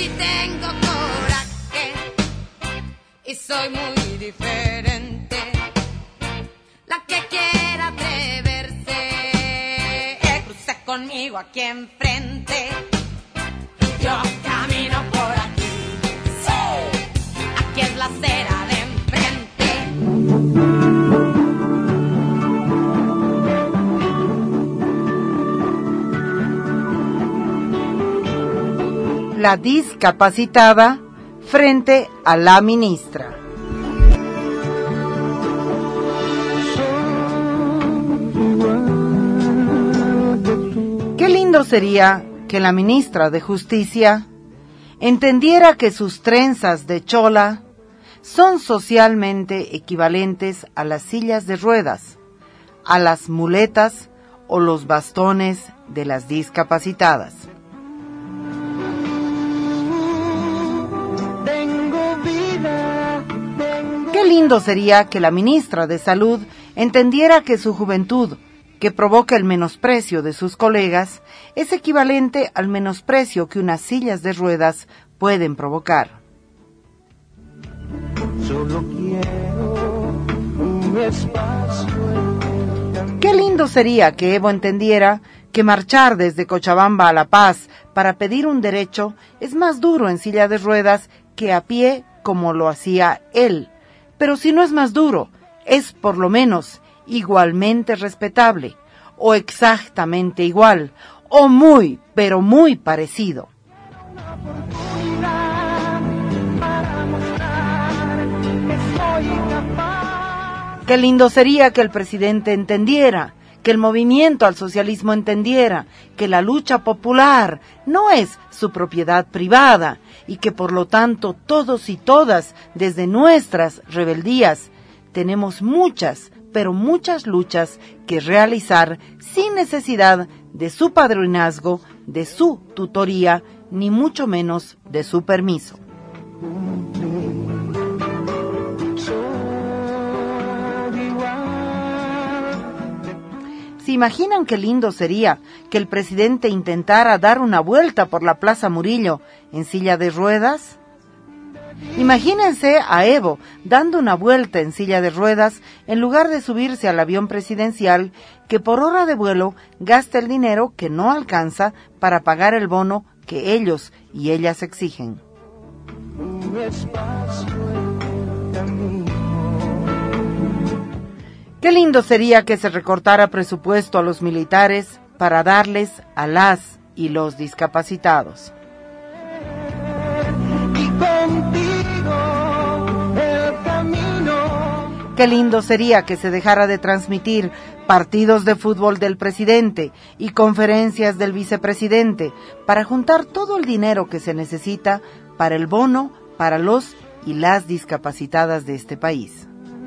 sí tengo coraje y soy muy diferente. La que quiera atreverse, cruce conmigo aquí enfrente. Yo camino por aquí, sí, aquí es la acera de enfrente. La discapacitada frente a la ministra. Qué lindo sería que la ministra de Justicia entendiera que sus trenzas de chola son socialmente equivalentes a las sillas de ruedas, a las muletas o los bastones de las discapacitadas. Qué lindo sería que la ministra de Salud entendiera que su juventud, que provoca el menosprecio de sus colegas, es equivalente al menosprecio que unas sillas de ruedas pueden provocar. Solo quiero un espacio. Qué lindo sería que Evo entendiera que marchar desde Cochabamba a La Paz para pedir un derecho es más duro en silla de ruedas que a pie como lo hacía él. Pero si no es más duro, es por lo menos igualmente respetable, o exactamente igual, o muy, pero muy parecido. Qué lindo sería que el presidente entendiera, que el movimiento al socialismo entendiera, que la lucha popular no es su propiedad privada y que por lo tanto todos y todas, desde nuestras rebeldías, tenemos muchas, pero muchas luchas que realizar sin necesidad de su padrinazgo, de su tutoría, ni mucho menos de su permiso. ¿Se imaginan qué lindo sería que el presidente intentara dar una vuelta por la Plaza Murillo en silla de ruedas? Imagínense a Evo dando una vuelta en silla de ruedas en lugar de subirse al avión presidencial que por hora de vuelo gasta el dinero que no alcanza para pagar el bono que ellos y ellas exigen. Qué lindo sería que se recortara presupuesto a los militares para darles a las y los discapacitados. Qué lindo sería que se dejara de transmitir partidos de fútbol del presidente y conferencias del vicepresidente para juntar todo el dinero que se necesita para el bono para los y las discapacitadas de este país.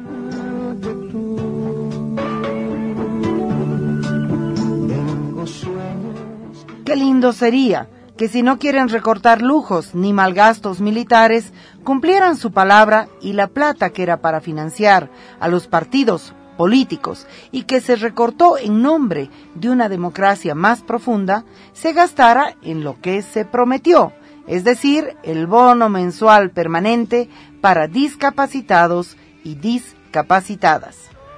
Qué lindo sería que si no quieren recortar lujos ni malgastos militares, cumplieran su palabra y la plata que era para financiar a los partidos políticos y que se recortó en nombre de una democracia más profunda, se gastara en lo que se prometió, es decir, el bono mensual permanente para discapacitados y discapacitadas.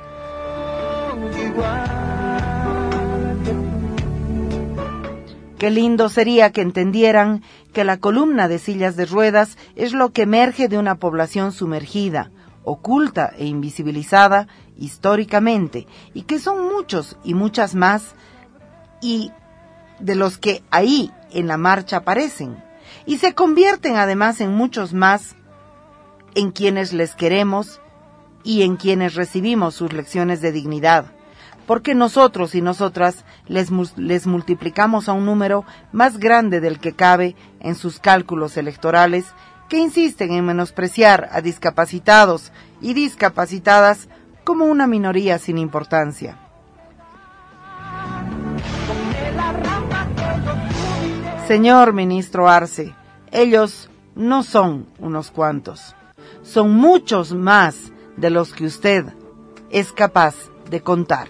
Qué lindo sería que entendieran que la columna de sillas de ruedas es lo que emerge de una población sumergida, oculta e invisibilizada históricamente, y que son muchos y muchas más, y de los que ahí en la marcha aparecen, y se convierten además en muchos más, en quienes les queremos y en quienes recibimos sus lecciones de dignidad. Porque nosotros y nosotras les multiplicamos a un número más grande del que cabe en sus cálculos electorales, que insisten en menospreciar a discapacitados y discapacitadas como una minoría sin importancia. Señor ministro Arce, ellos no son unos cuantos, son muchos más de los que usted es capaz de contar.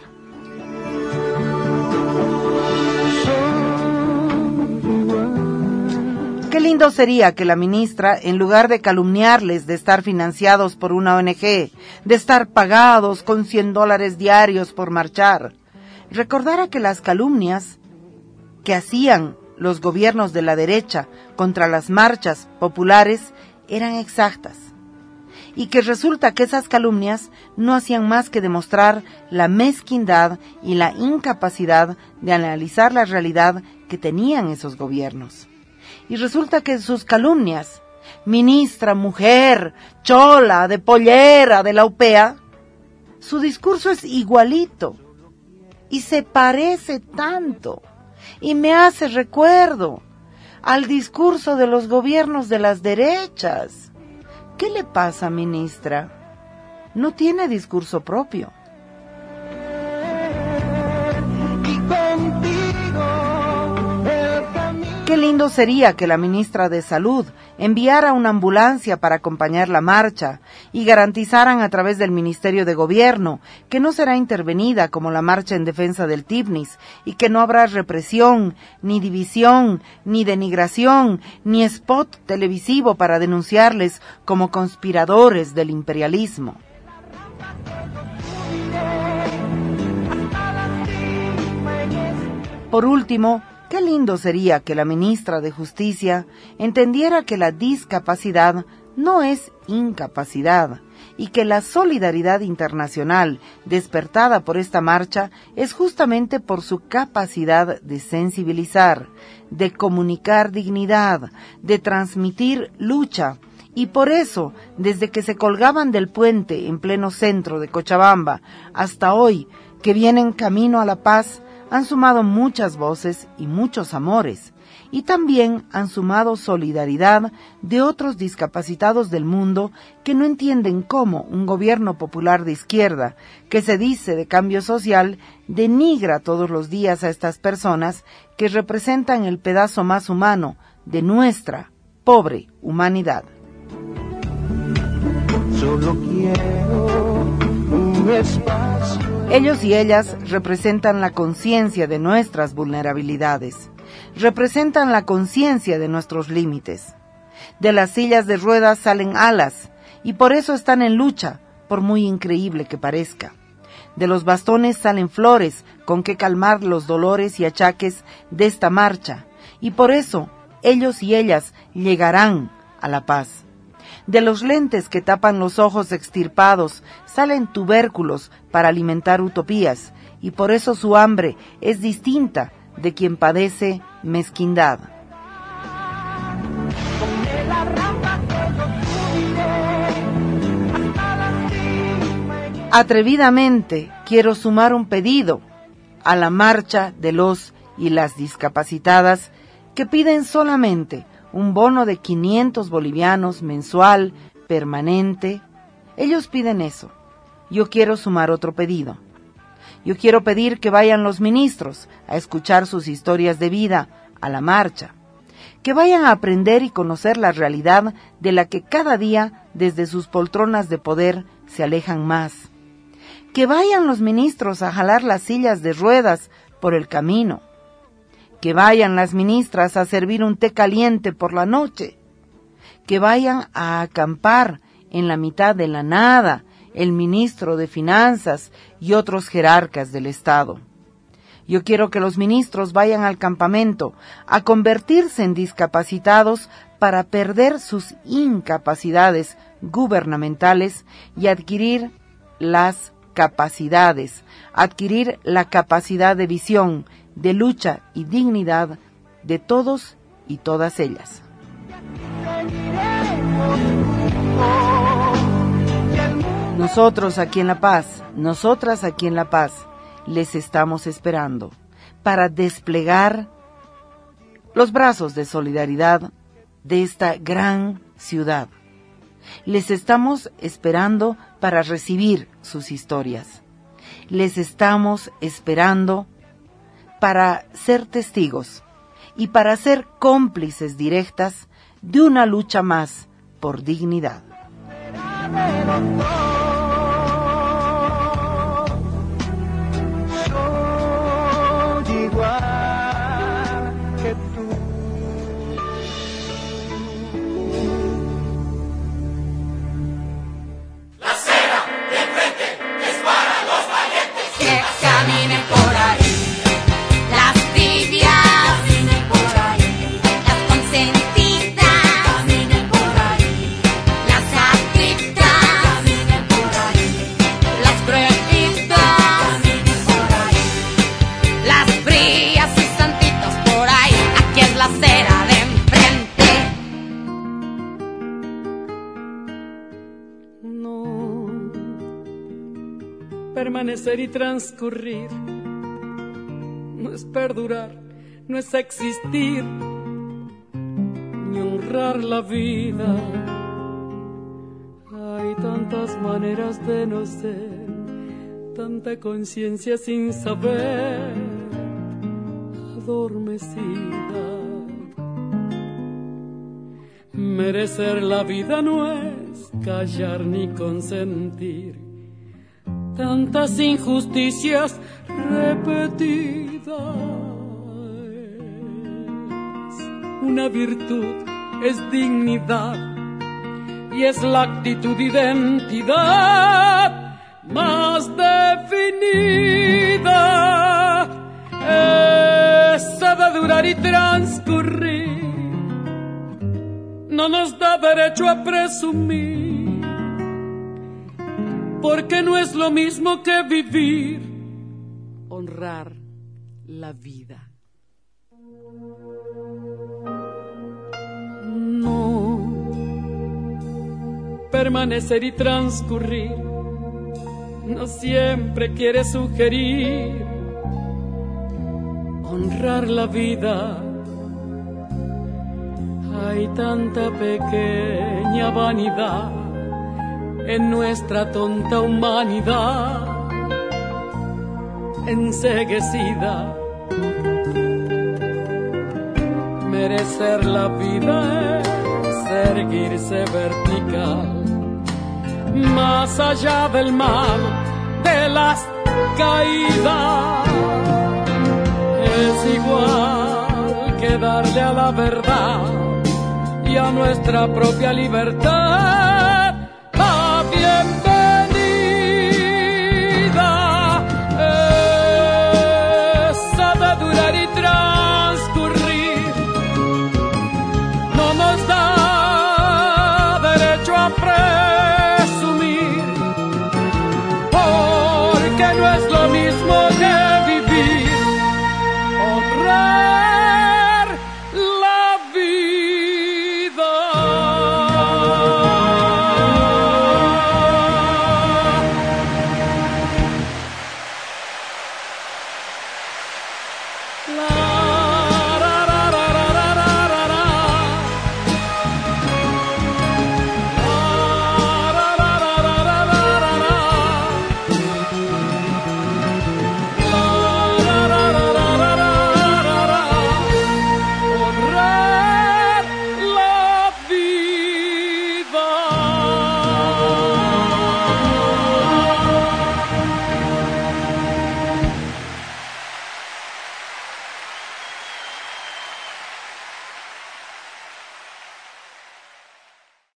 Qué lindo sería que la ministra, en lugar de calumniarles de estar financiados por una ONG, de estar pagados con $100 diarios por marchar, recordara que las calumnias que hacían los gobiernos de la derecha contra las marchas populares eran exactas, y que resulta que esas calumnias no hacían más que demostrar la mezquindad y la incapacidad de analizar la realidad que tenían esos gobiernos. Y resulta que sus calumnias, ministra, mujer, chola, de pollera, de la UPEA, su discurso es igualito y se parece tanto y me hace recuerdo al discurso de los gobiernos de las derechas. ¿Qué le pasa, ministra? No tiene discurso propio. Qué lindo sería que la ministra de Salud enviara una ambulancia para acompañar la marcha y garantizaran a través del Ministerio de Gobierno que no será intervenida como la marcha en defensa del Tibnis y que no habrá represión, ni división, ni denigración, ni spot televisivo para denunciarles como conspiradores del imperialismo. Por último, qué lindo sería que la ministra de Justicia entendiera que la discapacidad no es incapacidad y que la solidaridad internacional despertada por esta marcha es justamente por su capacidad de sensibilizar, de comunicar dignidad, de transmitir lucha. Y por eso, desde que se colgaban del puente en pleno centro de Cochabamba hasta hoy, que vienen camino a la paz, han sumado muchas voces y muchos amores, y también han sumado solidaridad de otros discapacitados del mundo que no entienden cómo un gobierno popular de izquierda, que se dice de cambio social, denigra todos los días a estas personas que representan el pedazo más humano de nuestra pobre humanidad. Solo quiero un espacio. Ellos y ellas representan la conciencia de nuestras vulnerabilidades, representan la conciencia de nuestros límites. De las sillas de ruedas salen alas y por eso están en lucha, por muy increíble que parezca. De los bastones salen flores con que calmar los dolores y achaques de esta marcha y por eso ellos y ellas llegarán a la paz. De los lentes que tapan los ojos extirpados salen tubérculos para alimentar utopías, y por eso su hambre es distinta de quien padece mezquindad. Atrevidamente quiero sumar un pedido a la marcha de los y las discapacitadas que piden solamente un bono de 500 bolivianos mensual, permanente. Ellos piden eso. Yo quiero sumar otro pedido. Yo quiero pedir que vayan los ministros a escuchar sus historias de vida a la marcha. Que vayan a aprender y conocer la realidad de la que cada día desde sus poltronas de poder se alejan más. Que vayan los ministros a jalar las sillas de ruedas por el camino. Que vayan las ministras a servir un té caliente por la noche. Que vayan a acampar en la mitad de la nada el ministro de Finanzas y otros jerarcas del Estado. Yo quiero que los ministros vayan al campamento a convertirse en discapacitados para perder sus incapacidades gubernamentales y adquirir las capacidades, adquirir la capacidad de visión, de lucha y dignidad de todos y todas ellas. Nosotros aquí en La Paz, nosotras aquí en La Paz, les estamos esperando para desplegar los brazos de solidaridad de esta gran ciudad. Les estamos esperando para recibir sus historias. Les estamos esperando para ser testigos y para ser cómplices directas de una lucha más por dignidad. Soy igual que tú. permanecer y transcurrir. No es perdurar, no es existir, ni honrar la vida. Hay tantas maneras de no ser, tanta conciencia sin saber, adormecida. Merecer la vida no es callar ni consentir tantas injusticias repetidas. Una virtud es dignidad y es la actitud identidad más definida. Esa de durar y transcurrir no nos da derecho a presumir, porque no es lo mismo que vivir, honrar la vida. No, permanecer y transcurrir no siempre quiere sugerir honrar la vida. Hay tanta pequeña vanidad en nuestra tonta humanidad enceguecida. Merecer la vida es erguirse vertical, más allá del mal, de las caídas. Es igual que darle a la verdad y a nuestra propia libertad la bienvenida.